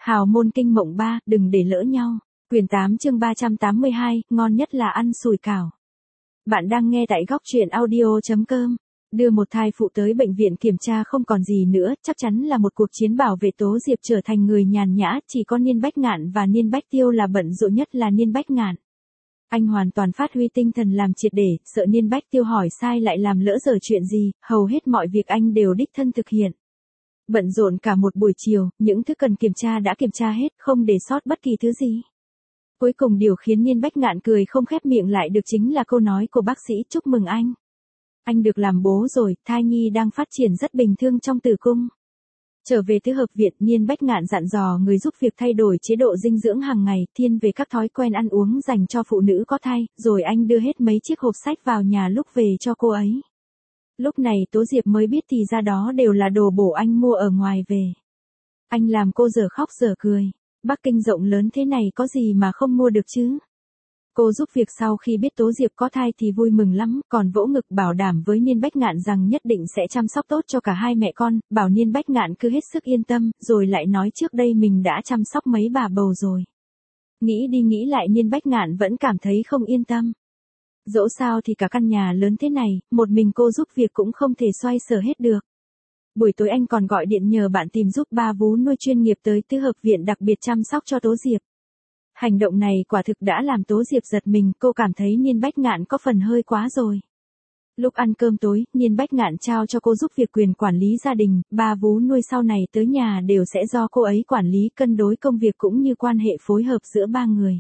Hào môn kinh mộng 3, đừng để lỡ nhau. Quyển 8 chương 382, ngon nhất là ăn sủi cảo. Bạn đang nghe tại góc truyện audio.com. Đưa một thai phụ tới bệnh viện kiểm tra không còn gì nữa, chắc chắn là một cuộc chiến bảo vệ Tố Diệp trở thành người nhàn nhã, chỉ có Niên Bách Ngạn và Niên Bách Tiêu là bận rộn nhất là Niên Bách Ngạn. Anh hoàn toàn phát huy tinh thần làm triệt để, sợ Niên Bách Tiêu hỏi sai lại làm lỡ dở chuyện gì, hầu hết mọi việc anh đều đích thân thực hiện. Bận rộn cả một buổi chiều, những thứ cần kiểm tra đã kiểm tra hết, không để sót bất kỳ thứ gì. Cuối cùng điều khiến Niên Bách Ngạn cười không khép miệng lại được chính là câu nói của bác sĩ, chúc mừng anh. Anh được làm bố rồi, thai nhi đang phát triển rất bình thường trong tử cung. Trở về từ hợp viện, Niên Bách Ngạn dặn dò người giúp việc thay đổi chế độ dinh dưỡng hàng ngày, thiên về các thói quen ăn uống dành cho phụ nữ có thai, rồi anh đưa hết mấy chiếc hộp sách vào nhà lúc về cho cô ấy. Lúc này Tố Diệp mới biết thì ra đó đều là đồ bổ anh mua ở ngoài về. Anh làm cô dở khóc dở cười. Bắc Kinh rộng lớn thế này có gì mà không mua được chứ? Cô giúp việc sau khi biết Tố Diệp có thai thì vui mừng lắm, còn vỗ ngực bảo đảm với Niên Bách Ngạn rằng nhất định sẽ chăm sóc tốt cho cả hai mẹ con, bảo Niên Bách Ngạn cứ hết sức yên tâm, rồi lại nói trước đây mình đã chăm sóc mấy bà bầu rồi. Nghĩ đi nghĩ lại Niên Bách Ngạn vẫn cảm thấy không yên tâm. Dẫu sao thì cả căn nhà lớn thế này, một mình cô giúp việc cũng không thể xoay sở hết được. Buổi tối anh còn gọi điện nhờ bạn tìm giúp ba vú nuôi chuyên nghiệp tới tứ hợp viện đặc biệt chăm sóc cho Tố Diệp. Hành động này quả thực đã làm Tố Diệp giật mình, cô cảm thấy Niên Bách Ngạn có phần hơi quá rồi. Lúc ăn cơm tối, Niên Bách Ngạn trao cho cô giúp việc quyền quản lý gia đình, ba vú nuôi sau này tới nhà đều sẽ do cô ấy quản lý, cân đối công việc cũng như quan hệ phối hợp giữa ba người.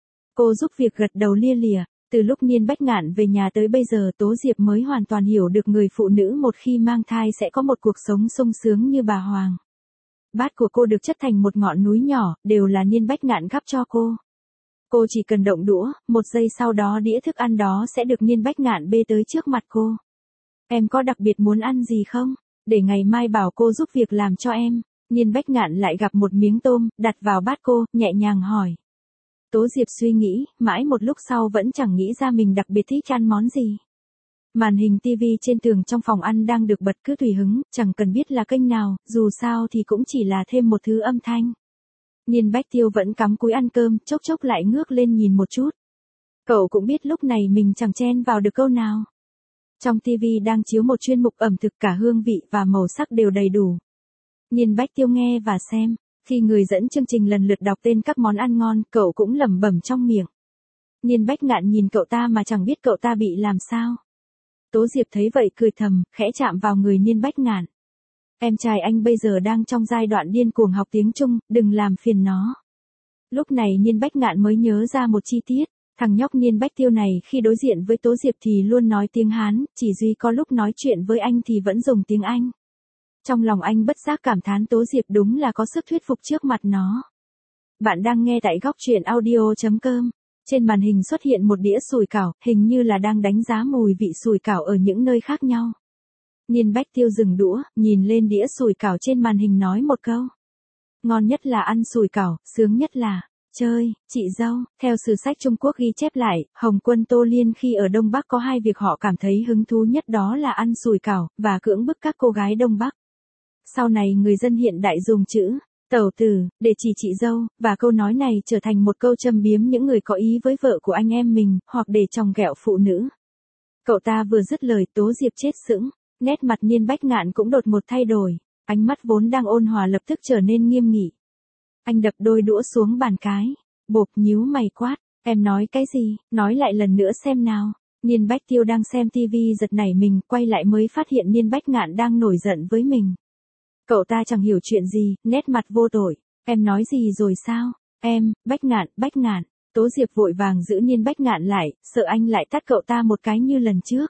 Cô giúp việc gật đầu lia lịa. Từ lúc Niên Bách Ngạn về nhà tới bây giờ Tố Diệp mới hoàn toàn hiểu được người phụ nữ một khi mang thai sẽ có một cuộc sống sung sướng như bà Hoàng. Bát của cô được chất thành một ngọn núi nhỏ, đều là Niên Bách Ngạn gắp cho cô. Cô chỉ cần động đũa, một giây sau đó đĩa thức ăn đó sẽ được Niên Bách Ngạn bê tới trước mặt cô. Em có đặc biệt muốn ăn gì không? Để ngày mai bảo cô giúp việc làm cho em. Niên Bách Ngạn lại gặp một miếng tôm, đặt vào bát cô, nhẹ nhàng hỏi. Tố Diệp suy nghĩ, mãi một lúc sau vẫn chẳng nghĩ ra mình đặc biệt thích ăn món gì. Màn hình TV trên tường trong phòng ăn đang được bật cứ tùy hứng, chẳng cần biết là kênh nào, dù sao thì cũng chỉ là thêm một thứ âm thanh. Niên Bách Tiêu vẫn cắm cúi ăn cơm, chốc chốc lại ngước lên nhìn một chút. Cậu cũng biết lúc này mình chẳng chen vào được câu nào. Trong TV đang chiếu một chuyên mục ẩm thực, cả hương vị và màu sắc đều đầy đủ. Niên Bách Tiêu nghe và xem. Khi người dẫn chương trình lần lượt đọc tên các món ăn ngon, cậu cũng lẩm bẩm trong miệng. Niên Bách Ngạn nhìn cậu ta mà chẳng biết cậu ta bị làm sao. Tố Diệp thấy vậy cười thầm, khẽ chạm vào người Niên Bách Ngạn. Em trai anh bây giờ đang trong giai đoạn điên cuồng học tiếng Trung, đừng làm phiền nó. Lúc này Niên Bách Ngạn mới nhớ ra một chi tiết, thằng nhóc Niên Bách Tiêu này khi đối diện với Tố Diệp thì luôn nói tiếng Hán, chỉ duy có lúc nói chuyện với anh thì vẫn dùng tiếng Anh. Trong lòng anh bất giác cảm thán Tố Diệp đúng là có sức thuyết phục trước mặt nó. Bạn đang nghe tại góc truyện audio.com. Trên màn hình xuất hiện một đĩa sủi cảo, hình như là đang đánh giá mùi vị sủi cảo ở những nơi khác nhau. Niên Bách Tiêu dừng đũa, nhìn lên đĩa sủi cảo trên màn hình nói một câu. Ngon nhất là ăn sủi cảo, sướng nhất là chơi, chị dâu. Theo sử sách Trung Quốc ghi chép lại, Hồng Quân Tô Liên khi ở Đông Bắc có hai việc họ cảm thấy hứng thú nhất, đó là ăn sủi cảo, và cưỡng bức các cô gái Đông Bắc. Sau này người dân hiện đại dùng chữ tẩu tử để chỉ chị dâu, và câu nói này trở thành một câu châm biếm những người có ý với vợ của anh em mình, hoặc để chòng ghẹo phụ nữ. Cậu ta vừa dứt lời Tố Diệp chết sững, nét mặt Niên Bách Ngạn cũng đột ngột thay đổi, ánh mắt vốn đang ôn hòa lập tức trở nên nghiêm nghị. Anh đập đôi đũa xuống bàn cái, bộp nhíu mày quát, em nói cái gì, nói lại lần nữa xem nào. Niên Bách Tiêu đang xem tivi giật nảy mình, quay lại mới phát hiện Niên Bách Ngạn đang nổi giận với mình. Cậu ta chẳng hiểu chuyện gì, nét mặt vô tội. Em nói gì rồi sao? Em, Bách Ngạn. Tố Diệp vội vàng giữ Niên Bách Ngạn lại, sợ anh lại tát cậu ta một cái như lần trước.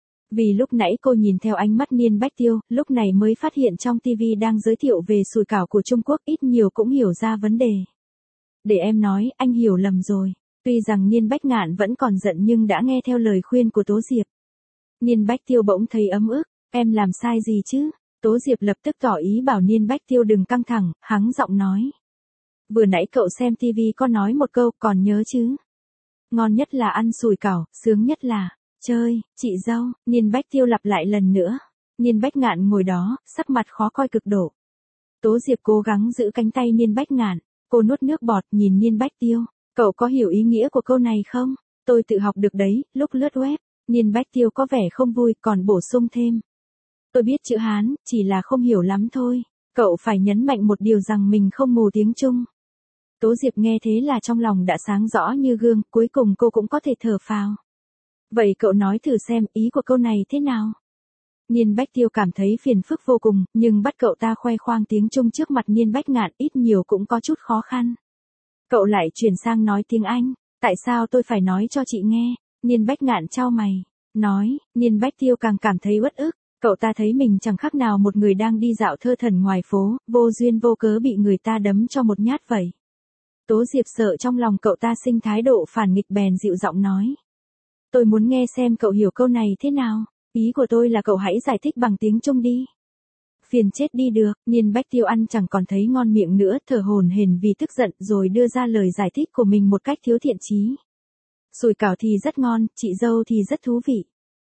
Vì lúc nãy cô nhìn theo ánh mắt Niên Bách Tiêu, lúc này mới phát hiện trong TV đang giới thiệu về sủi cảo của Trung Quốc, ít nhiều cũng hiểu ra vấn đề. Để em nói, anh hiểu lầm rồi. Tuy rằng Niên Bách Ngạn vẫn còn giận nhưng đã nghe theo lời khuyên của Tố Diệp. Niên Bách Tiêu bỗng thấy ấm ức, em làm sai gì chứ? Tố Diệp lập tức tỏ ý bảo Niên Bách Tiêu đừng căng thẳng, hắng giọng nói. Vừa nãy cậu xem TV có nói một câu, còn nhớ chứ? Ngon nhất là ăn sủi cảo, sướng nhất là chơi, chị dâu. Niên Bách Tiêu lặp lại lần nữa. Niên Bách Ngạn ngồi đó, sắc mặt khó coi cực độ. Tố Diệp cố gắng giữ cánh tay Niên Bách Ngạn, cô nuốt nước bọt nhìn Niên Bách Tiêu, cậu có hiểu ý nghĩa của câu này không? Tôi tự học được đấy, lúc lướt web. Niên Bách Tiêu có vẻ không vui còn bổ sung thêm. Tôi biết chữ Hán, chỉ là không hiểu lắm thôi. Cậu phải nhấn mạnh một điều rằng mình không mù tiếng Trung. Tố Diệp nghe thế là trong lòng đã sáng rõ như gương, cuối cùng cô cũng có thể thở phào. Vậy cậu nói thử xem ý của câu này thế nào? Niên Bách Tiêu cảm thấy phiền phức vô cùng, nhưng bắt cậu ta khoe khoang tiếng Trung trước mặt Niên Bách Ngạn ít nhiều cũng có chút khó khăn. Cậu lại chuyển sang nói tiếng Anh, tại sao tôi phải nói cho chị nghe? Niên Bách Ngạn chau mày, nói, Niên Bách Tiêu càng cảm thấy uất ức, cậu ta thấy mình chẳng khác nào một người đang đi dạo thơ thần ngoài phố, vô duyên vô cớ bị người ta đấm cho một nhát vậy. Tố Diệp sợ trong lòng cậu ta sinh thái độ phản nghịch bèn dịu giọng nói. Tôi muốn nghe xem cậu hiểu câu này thế nào, ý của tôi là cậu hãy giải thích bằng tiếng Trung đi. Phiền chết đi được, Niên Bách Tiêu ăn chẳng còn thấy ngon miệng nữa, thở hổn hển vì tức giận rồi đưa ra lời giải thích của mình một cách thiếu thiện chí. Sủi cảo thì rất ngon, chị dâu thì rất thú vị.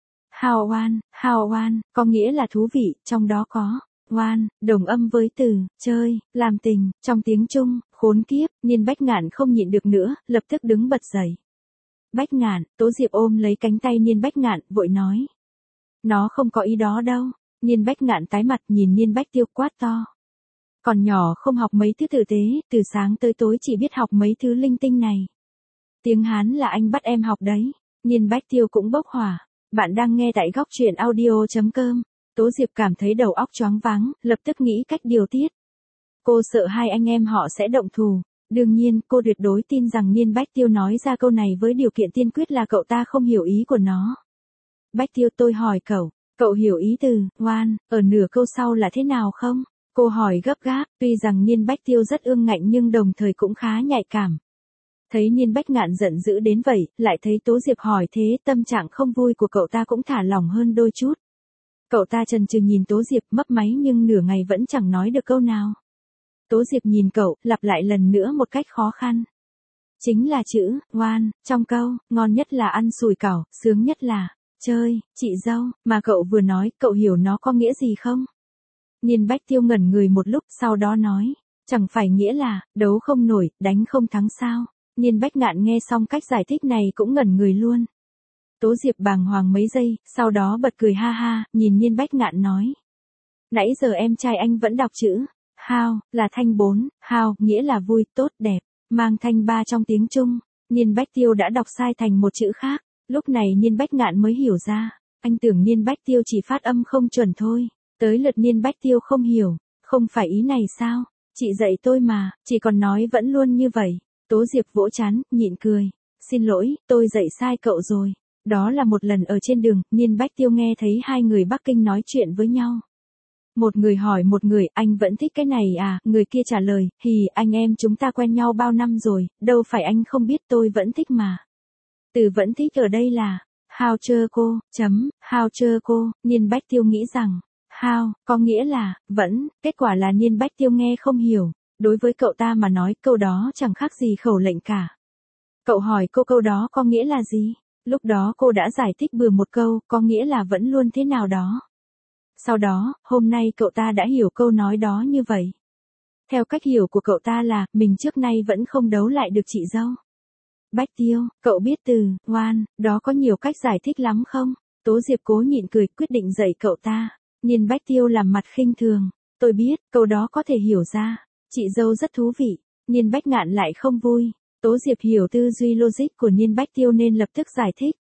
Hao oan, có nghĩa là thú vị, trong đó có oan, đồng âm với từ chơi, làm tình, trong tiếng Trung, khốn kiếp. Niên Bách Ngạn không nhịn được nữa, lập tức đứng bật dậy. Bách Ngạn, Tố Diệp ôm lấy cánh tay Niên Bách Ngạn, vội nói. Nó không có ý đó đâu. Niên Bách Ngạn tái mặt nhìn Niên Bách Tiêu quát to. Còn nhỏ không học mấy thứ tử tế, từ sáng tới tối chỉ biết học mấy thứ linh tinh này. Tiếng Hán là anh bắt em học đấy. Niên Bách Tiêu cũng bốc hỏa. Bạn đang nghe tại góc truyện audio.com. Tố Diệp cảm thấy đầu óc choáng váng, lập tức nghĩ cách điều tiết. Cô sợ hai anh em họ sẽ động thù. Đương nhiên, cô tuyệt đối tin rằng Niên Bách Tiêu nói ra câu này với điều kiện tiên quyết là cậu ta không hiểu ý của nó. Bách Tiêu, tôi hỏi cậu hiểu ý từ oan ở nửa câu sau là thế nào không? Cô hỏi gấp gáp, tuy rằng Niên Bách Tiêu rất ương ngạnh nhưng đồng thời cũng khá nhạy cảm. Thấy Niên Bách Ngạn giận dữ đến vậy, lại thấy Tố Diệp hỏi thế, tâm trạng không vui của cậu ta cũng thả lỏng hơn đôi chút. Cậu ta chần chừ nhìn Tố Diệp mấp máy nhưng nửa ngày vẫn chẳng nói được câu nào. Tố Diệp nhìn cậu, lặp lại lần nữa một cách khó khăn. Chính là chữ oan trong câu, ngon nhất là ăn sủi cảo, sướng nhất là chơi, chị dâu, mà cậu vừa nói, cậu hiểu nó có nghĩa gì không? Niên Bách Tiêu ngẩn người một lúc, sau đó nói, chẳng phải nghĩa là, đấu không nổi, đánh không thắng sao? Niên Bách Ngạn nghe xong cách giải thích này cũng ngẩn người luôn. Tố Diệp bàng hoàng mấy giây, sau đó bật cười ha ha, nhìn Niên Bách Ngạn nói. Nãy giờ em trai anh vẫn đọc chữ, hao, là thanh 4, hao, nghĩa là vui, tốt, đẹp, mang thanh 3 trong tiếng Trung. Niên Bách Tiêu đã đọc sai thành một chữ khác. Lúc này Niên Bách Ngạn mới hiểu ra, anh tưởng Niên Bách Tiêu chỉ phát âm không chuẩn thôi, tới lượt Niên Bách Tiêu không hiểu, không phải ý này sao, chị dạy tôi mà, chị còn nói vẫn luôn như vậy. Tố Diệp vỗ trán, nhịn cười, xin lỗi, tôi dạy sai cậu rồi. Đó là một lần ở trên đường, Niên Bách Tiêu nghe thấy hai người Bắc Kinh nói chuyện với nhau. Một người hỏi một người, anh vẫn thích cái này à, người kia trả lời, hì, anh em chúng ta quen nhau bao năm rồi, đâu phải anh không biết tôi vẫn thích mà. Từ vẫn thích ở đây là, how chơ cô, how chơ cô, Niên Bách Tiêu nghĩ rằng, how, có nghĩa là, vẫn, kết quả là Niên Bách Tiêu nghe không hiểu, đối với cậu ta mà nói câu đó chẳng khác gì khẩu lệnh cả. Cậu hỏi cô câu đó có nghĩa là gì? Lúc đó cô đã giải thích bừa một câu, có nghĩa là vẫn luôn thế nào đó. Sau đó, hôm nay cậu ta đã hiểu câu nói đó như vậy. Theo cách hiểu của cậu ta là, mình trước nay vẫn không đấu lại được chị dâu. Bách Tiêu, cậu biết từ oan đó có nhiều cách giải thích lắm không? Tố Diệp cố nhịn cười, quyết định dạy cậu ta. Niên Bách Tiêu làm mặt khinh thường. Tôi biết, câu đó có thể hiểu ra. Chị dâu rất thú vị. Niên Bách Ngạn lại không vui. Tố Diệp hiểu tư duy logic của Niên Bách Tiêu nên lập tức giải thích.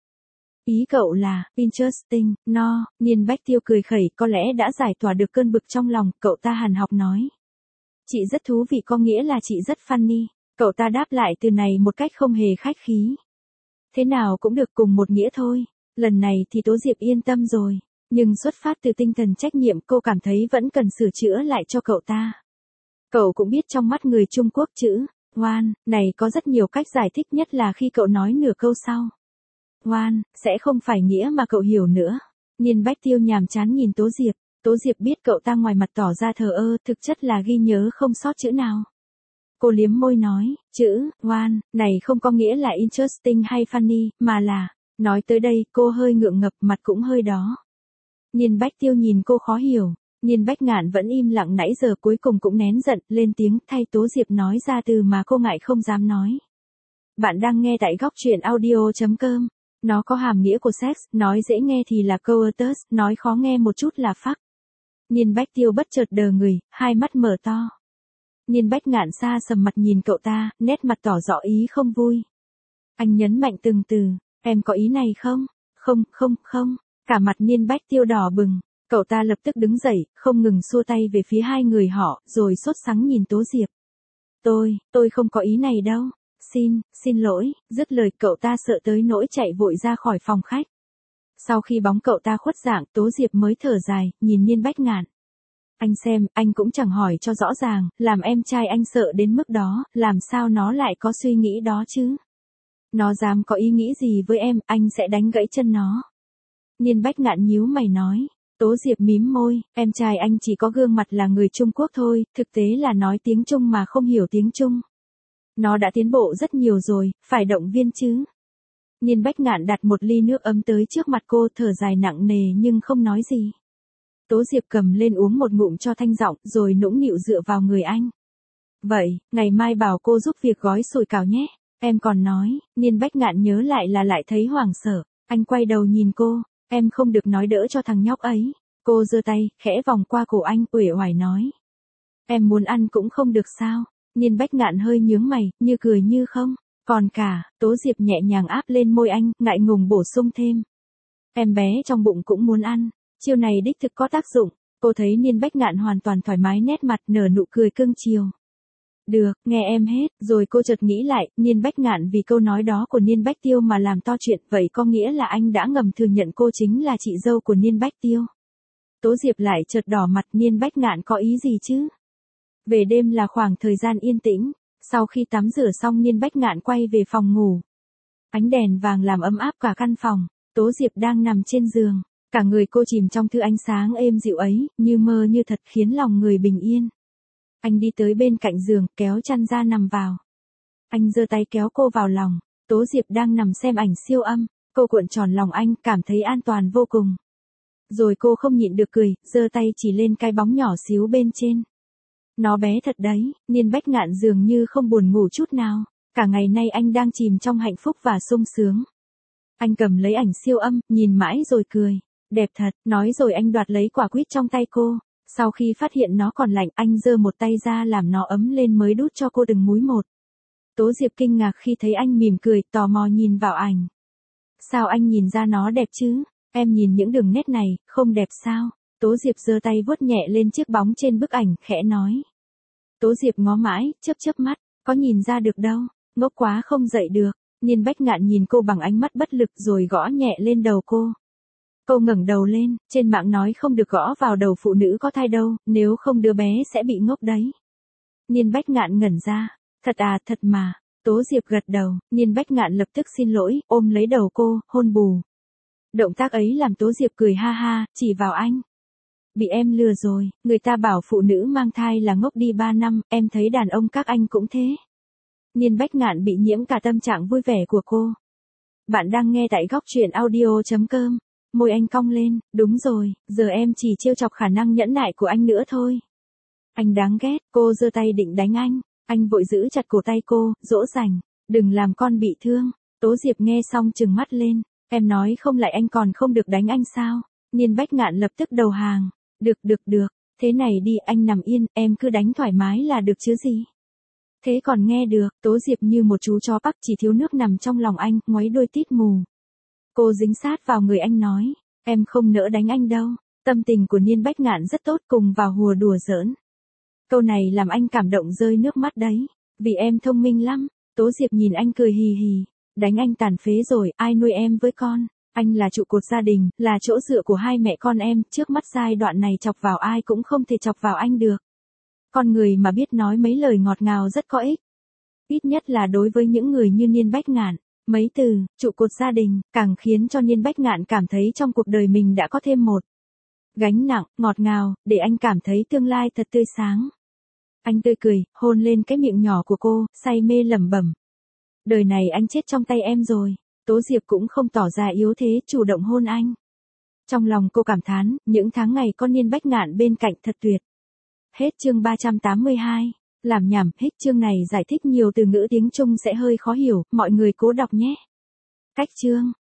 Ý cậu là, interesting, no, Niên Bách Tiêu cười khẩy, có lẽ đã giải tỏa được cơn bực trong lòng, cậu ta hàn học nói. Chị rất thú vị có nghĩa là chị rất funny. Cậu ta đáp lại từ này một cách không hề khách khí. Thế nào cũng được, cùng một nghĩa thôi. Lần này thì Tố Diệp yên tâm rồi. Nhưng xuất phát từ tinh thần trách nhiệm cô cảm thấy vẫn cần sửa chữa lại cho cậu ta. Cậu cũng biết trong mắt người Trung Quốc chữ oan này có rất nhiều cách giải thích, nhất là khi cậu nói nửa câu sau. Oan sẽ không phải nghĩa mà cậu hiểu nữa. Niên Bách Tiêu nhàm chán nhìn Tố Diệp. Tố Diệp biết cậu ta ngoài mặt tỏ ra thờ ơ, thực chất là ghi nhớ không sót chữ nào. Cô liếm môi nói, chữ oan này không có nghĩa là interesting hay funny, mà là, nói tới đây cô hơi ngượng ngập, mặt cũng hơi đỏ. Niên Bách Tiêu nhìn cô khó hiểu, Nhiên Bách Ngạn vẫn im lặng nãy giờ cuối cùng cũng nén giận, lên tiếng thay Tố Diệp nói ra từ mà cô ngại không dám nói. Bạn đang nghe tại góc truyện audio.com. Nó có hàm nghĩa của sex, nói dễ nghe thì là coitus, nói khó nghe một chút là fuck. Nhiên Bách Tiêu bất chợt đờ người, hai mắt mở to. Nhiên Bách Ngạn xa sầm mặt nhìn cậu ta, nét mặt tỏ rõ ý không vui. Anh nhấn mạnh từng từ, em có ý này không? Không. Cả mặt Nhiên Bách Tiêu đỏ bừng. Cậu ta lập tức đứng dậy, không ngừng xua tay về phía hai người họ, rồi sốt sắng nhìn Tố Diệp. Tôi không có ý này đâu. Xin lỗi, dứt lời cậu ta sợ tới nỗi chạy vội ra khỏi phòng khách. Sau khi bóng cậu ta khuất dạng, Tố Diệp mới thở dài, nhìn Nhiên Bách Ngạn. Anh xem, anh cũng chẳng hỏi cho rõ ràng, làm em trai anh sợ đến mức đó, làm sao nó lại có suy nghĩ đó chứ? Nó dám có ý nghĩ gì với em, anh sẽ đánh gãy chân nó. Nhiên Bách Ngạn nhíu mày nói. Tố Diệp mím môi, em trai anh chỉ có gương mặt là người Trung Quốc thôi, thực tế là nói tiếng Trung mà không hiểu tiếng Trung. Nó đã tiến bộ rất nhiều rồi, phải động viên chứ. Nhiên Bách Ngạn đặt một ly nước ấm tới trước mặt cô, thở dài nặng nề nhưng không nói gì. Tố Diệp cầm lên uống một ngụm cho thanh giọng, rồi nũng nịu dựa vào người anh. Vậy, ngày mai bảo cô giúp việc gói sủi cảo nhé. Em còn nói, Nhiên Bách Ngạn nhớ lại thấy hoảng sợ. Anh quay đầu nhìn cô, em không được nói đỡ cho thằng nhóc ấy. Cô giơ tay, khẽ vòng qua cổ anh, uể oải nói. Em muốn ăn cũng không được sao? Nhiên Bách Ngạn hơi nhướng mày, như cười như không. Còn cả, Tố Diệp nhẹ nhàng áp lên môi anh, ngại ngùng bổ sung thêm. Em bé trong bụng cũng muốn ăn. Chiêu này đích thực có tác dụng. Cô thấy Nhiên Bách Ngạn hoàn toàn thoải mái nét mặt, nở nụ cười cưng chiều. Được, nghe em hết. Rồi cô chợt nghĩ lại, Nhiên Bách Ngạn vì câu nói đó của Nhiên Bách Tiêu mà làm to chuyện, vậy có nghĩa là anh đã ngầm thừa nhận cô chính là chị dâu của Nhiên Bách Tiêu. Tố Diệp lại chợt đỏ mặt. Nhiên Bách Ngạn có ý gì chứ? Về đêm là khoảng thời gian yên tĩnh. Sau khi tắm rửa xong, Nhiên Bách Ngạn quay về phòng ngủ. Ánh đèn vàng làm ấm áp cả căn phòng. Tố Diệp đang nằm trên giường. Cả người cô chìm trong thứ ánh sáng êm dịu ấy, như mơ như thật, khiến lòng người bình yên. Anh đi tới bên cạnh giường, kéo chăn ra nằm vào. Anh giơ tay kéo cô vào lòng. Tố Diệp đang nằm xem ảnh siêu âm. Cô cuộn tròn lòng anh, cảm thấy an toàn vô cùng. Rồi cô không nhịn được cười, giơ tay chỉ lên cái bóng nhỏ xíu bên trên. Nó bé thật đấy. Nhiên Bách Ngạn dường như không buồn ngủ chút nào. Cả ngày nay anh đang chìm trong hạnh phúc và sung sướng. Anh cầm lấy ảnh siêu âm, nhìn mãi rồi cười. Đẹp thật, nói rồi anh đoạt lấy quả quýt trong tay cô. Sau khi phát hiện nó còn lạnh, anh giơ một tay ra làm nó ấm lên mới đút cho cô từng múi một. Tố Diệp kinh ngạc khi thấy anh mỉm cười, tò mò nhìn vào ảnh. Sao anh nhìn ra nó đẹp chứ? Em nhìn những đường nét này, không đẹp sao? Tố Diệp giơ tay vuốt nhẹ lên chiếc bóng trên bức ảnh, khẽ nói. Tố Diệp ngó mãi, chớp mắt, có nhìn ra được đâu, ngốc quá không dậy được. Nhiên Bách Ngạn nhìn cô bằng ánh mắt bất lực rồi gõ nhẹ lên đầu cô. Cô ngẩng đầu lên, trên mạng nói không được gõ vào đầu phụ nữ có thai đâu, nếu không đứa bé sẽ bị ngốc đấy. Nhiên Bách Ngạn ngẩn ra. Thật à, thật mà. Tố Diệp gật đầu, Nhiên Bách Ngạn lập tức xin lỗi, ôm lấy đầu cô, hôn bù. Động tác ấy làm Tố Diệp cười ha ha, chỉ vào anh. Bị em lừa rồi, người ta bảo phụ nữ mang thai là ngốc đi 3 năm, em thấy đàn ông các anh cũng thế. Nhiên Bách Ngạn bị nhiễm cả tâm trạng vui vẻ của cô. Bạn đang nghe tại góc truyện audio.com. Môi anh cong lên, đúng rồi, giờ em chỉ trêu chọc khả năng nhẫn nại của anh nữa thôi. Anh đáng ghét, cô giơ tay định đánh anh vội giữ chặt cổ tay cô, dỗ dành, đừng làm con bị thương. Tố Diệp nghe xong trừng mắt lên, em nói không lại anh còn không được đánh anh sao? Nhiên Bách Ngạn lập tức đầu hàng, được, thế này đi, anh nằm yên, em cứ đánh thoải mái là được chứ gì. Thế còn nghe được, Tố Diệp như một chú chó bắc chỉ thiếu nước nằm trong lòng anh, ngoáy đôi tít mù. Cô dính sát vào người anh nói, em không nỡ đánh anh đâu. Tâm tình của Nhiên Bách Ngạn rất tốt, cùng vào hùa đùa giỡn. Câu này làm anh cảm động rơi nước mắt đấy, vì em thông minh lắm. Tố Diệp nhìn anh cười hì hì, đánh anh tàn phế rồi, ai nuôi em với con? Anh là trụ cột gia đình, là chỗ dựa của hai mẹ con em, trước mắt giai đoạn này chọc vào ai cũng không thể chọc vào anh được. Con người mà biết nói mấy lời ngọt ngào rất có ích. Ít nhất là đối với những người như Nhiên Bách Ngạn. Mấy từ, trụ cột gia đình, càng khiến cho Nhiên Bách Ngạn cảm thấy trong cuộc đời mình đã có thêm một gánh nặng, ngọt ngào, để anh cảm thấy tương lai thật tươi sáng. Anh tươi cười, hôn lên cái miệng nhỏ của cô, say mê lẩm bẩm. Đời này anh chết trong tay em rồi. Tố Diệp cũng không tỏ ra yếu thế, chủ động hôn anh. Trong lòng cô cảm thán, những tháng ngày con Niên Bách Ngạn bên cạnh thật tuyệt. Hết chương 382. Làm nhảm, hết chương này giải thích nhiều từ ngữ tiếng Trung sẽ hơi khó hiểu, mọi người cố đọc nhé. Cách chương